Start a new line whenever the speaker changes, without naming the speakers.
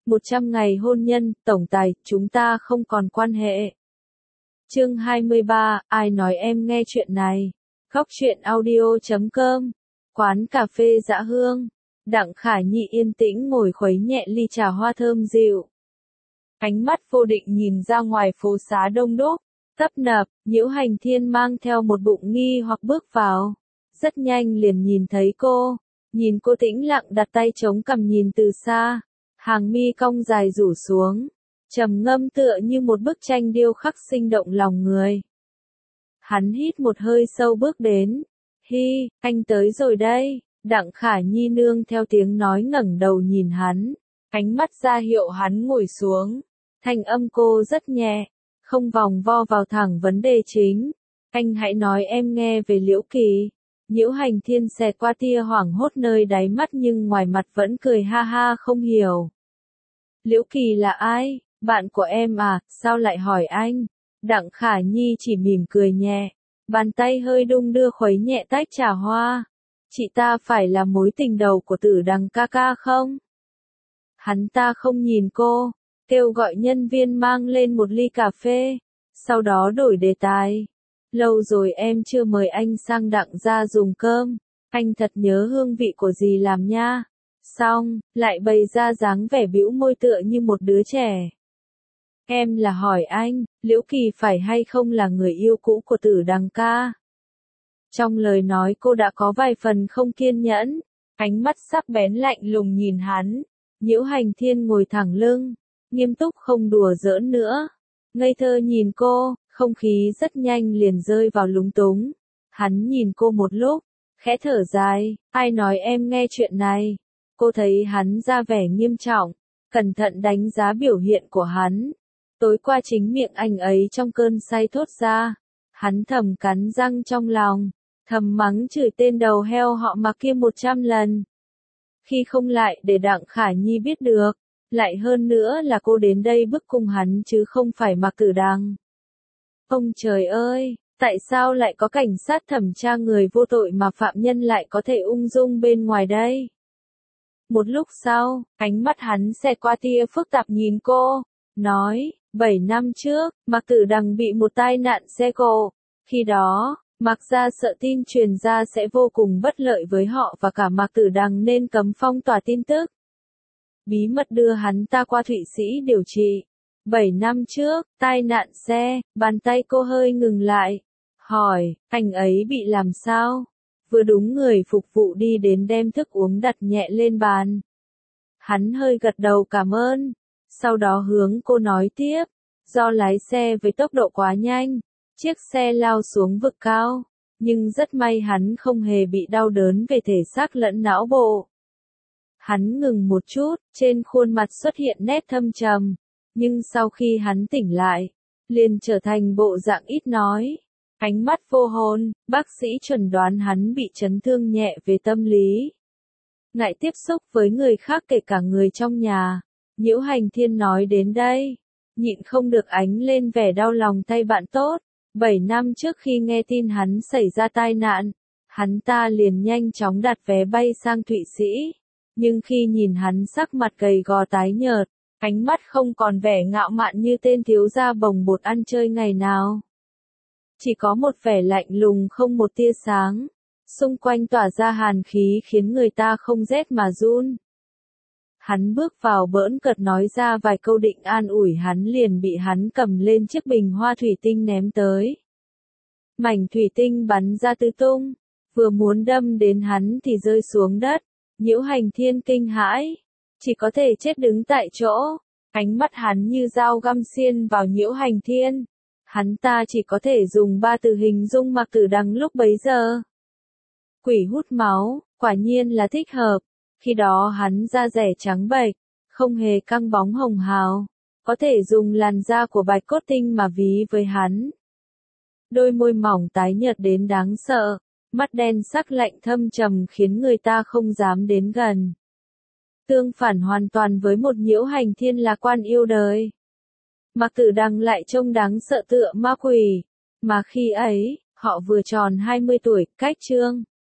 100 ngày hôn nhân, tổng tài, chúng ta không còn quan hệ. Chương 23, ai nói em nghe chuyện này? Góc truyện audio.com. Quán cà phê Dã Hương. Đặng Khải Nhi yên tĩnh ngồi khuấy nhẹ ly trà hoa thơm dịu. Ánh mắt vô định nhìn ra ngoài phố xá đông đúc, tấp nập. Nhiễu Hành Thiên mang theo một bụng nghi hoặc bước vào. Rất nhanh liền nhìn thấy cô. Nhìn cô tĩnh lặng đặt tay chống cằm nhìn từ xa. Hàng mi cong dài rủ xuống. Trầm ngâm tựa như một bức tranh điêu khắc sinh động lòng người. Hắn hít một hơi sâu bước đến. Hi, anh tới rồi đây. Đặng Khải Nhi nương theo tiếng nói ngẩng đầu nhìn hắn. Ánh mắt ra hiệu hắn ngồi xuống. Thanh âm cô rất nhẹ. Không vòng vo vào thẳng vấn đề chính. Anh hãy nói em nghe về Liễu Kỳ. Nhiễu Hành Thiên xẹt qua tia hoảng hốt nơi đáy mắt nhưng ngoài mặt vẫn cười ha ha không hiểu. Liễu Kỳ là ai? Bạn của em à, sao lại hỏi anh? Đặng Khải Nhi chỉ mỉm cười nhẹ. Bàn tay hơi đung đưa khuấy nhẹ tách trà hoa. Chị ta phải là mối tình đầu của Tử Đằng ca ca không? Hắn ta không nhìn cô, kêu gọi nhân viên mang lên một ly cà phê. Sau đó đổi đề tài. Lâu rồi em chưa mời anh sang Đặng gia dùng cơm. Anh thật nhớ hương vị của dì làm nha. Xong, lại bày ra dáng vẻ bĩu môi tựa như một đứa trẻ. Em là hỏi anh, Liễu Kỳ phải hay không là người yêu cũ của Tử Đằng ca? Trong lời nói cô đã có vài phần không kiên nhẫn. Ánh mắt sắc bén lạnh lùng nhìn hắn. Nhiễu Hành Thiên ngồi thẳng lưng. Nghiêm túc không đùa giỡn nữa. Ngây thơ nhìn cô, không khí rất nhanh liền rơi vào lúng túng. Hắn nhìn cô một lúc, khẽ thở dài. Ai nói em nghe chuyện này? Cô thấy hắn ra vẻ nghiêm trọng, cẩn thận đánh giá biểu hiện của hắn. Tối qua chính miệng anh ấy trong cơn say thốt ra. Hắn thầm cắn răng trong lòng, thầm mắng chửi tên đầu heo họ Mạc kia 100 lần. Khi không lại để Đặng Khải Nhi biết được, lại hơn nữa là cô đến đây bức cung hắn chứ không phải Mạc Tử Đằng. Ông trời ơi, tại sao lại có cảnh sát thẩm tra người vô tội mà phạm nhân lại có thể ung dung bên ngoài đây? Một lúc sau, ánh mắt hắn xẹt qua tia phức tạp nhìn cô, nói, 7 năm trước, Mạc Tử Đằng bị một tai nạn xe cộ. Khi đó, Mạc gia sợ tin truyền ra sẽ vô cùng bất lợi với họ và cả Mạc Tử Đằng nên cấm phong tỏa tin tức. Bí mật đưa hắn ta qua Thụy Sĩ điều trị. 7 năm trước, tai nạn xe, bàn tay cô hơi ngừng lại. Hỏi, anh ấy bị làm sao? Vừa đúng người phục vụ đi đến đem thức uống đặt nhẹ lên bàn. Hắn hơi gật đầu cảm ơn. Sau đó hướng cô nói tiếp. Do lái xe với tốc độ quá nhanh, chiếc xe lao xuống vực cao. Nhưng rất may hắn không hề bị đau đớn về thể xác lẫn não bộ. Hắn ngừng một chút, trên khuôn mặt xuất hiện nét thâm trầm. Nhưng sau khi hắn tỉnh lại, liền trở thành bộ dạng ít nói. Ánh mắt vô hồn, bác sĩ chuẩn đoán hắn bị chấn thương nhẹ về tâm lý. Ngại tiếp xúc với người khác kể cả người trong nhà. Nhiễu Hành Thiên nói đến đây, nhịn không được ánh lên vẻ đau lòng thay bạn tốt. 7 năm trước khi nghe tin hắn xảy ra tai nạn, hắn ta liền nhanh chóng đặt vé bay sang Thụy Sĩ. Nhưng khi nhìn hắn sắc mặt gầy gò tái nhợt, ánh mắt không còn vẻ ngạo mạn như tên thiếu gia bồng bột ăn chơi ngày nào. Chỉ có một vẻ lạnh lùng không một tia sáng. Xung quanh tỏa ra hàn khí khiến người ta không rét mà run. Hắn bước vào bỡn cợt nói ra vài câu định an ủi hắn liền bị hắn cầm lên chiếc bình hoa thủy tinh ném tới. Mảnh thủy tinh bắn ra tứ tung. Vừa muốn đâm đến hắn thì rơi xuống đất. Nhiễu Hành Thiên kinh hãi. Chỉ có thể chết đứng tại chỗ. Ánh mắt hắn như dao găm xiên vào Nhiễu Hành Thiên. Hắn ta chỉ có thể dùng 3 từ hình dung Mạc Tử Đằng lúc bấy giờ. Quỷ hút máu, quả nhiên là thích hợp. Khi đó hắn da rẻ trắng bệch, không hề căng bóng hồng hào. Có thể dùng làn da của bạch cốt tinh mà ví với hắn. Đôi môi mỏng tái nhợt đến đáng sợ. Mắt đen sắc lạnh thâm trầm khiến người ta không dám đến gần. Tương phản hoàn toàn với một Nhiễu Hành Thiên lạc quan yêu đời. Mạc Tử Đằng lại trông đáng sợ tựa ma quỷ. Mà khi ấy, họ vừa tròn 20 tuổi, cách chương.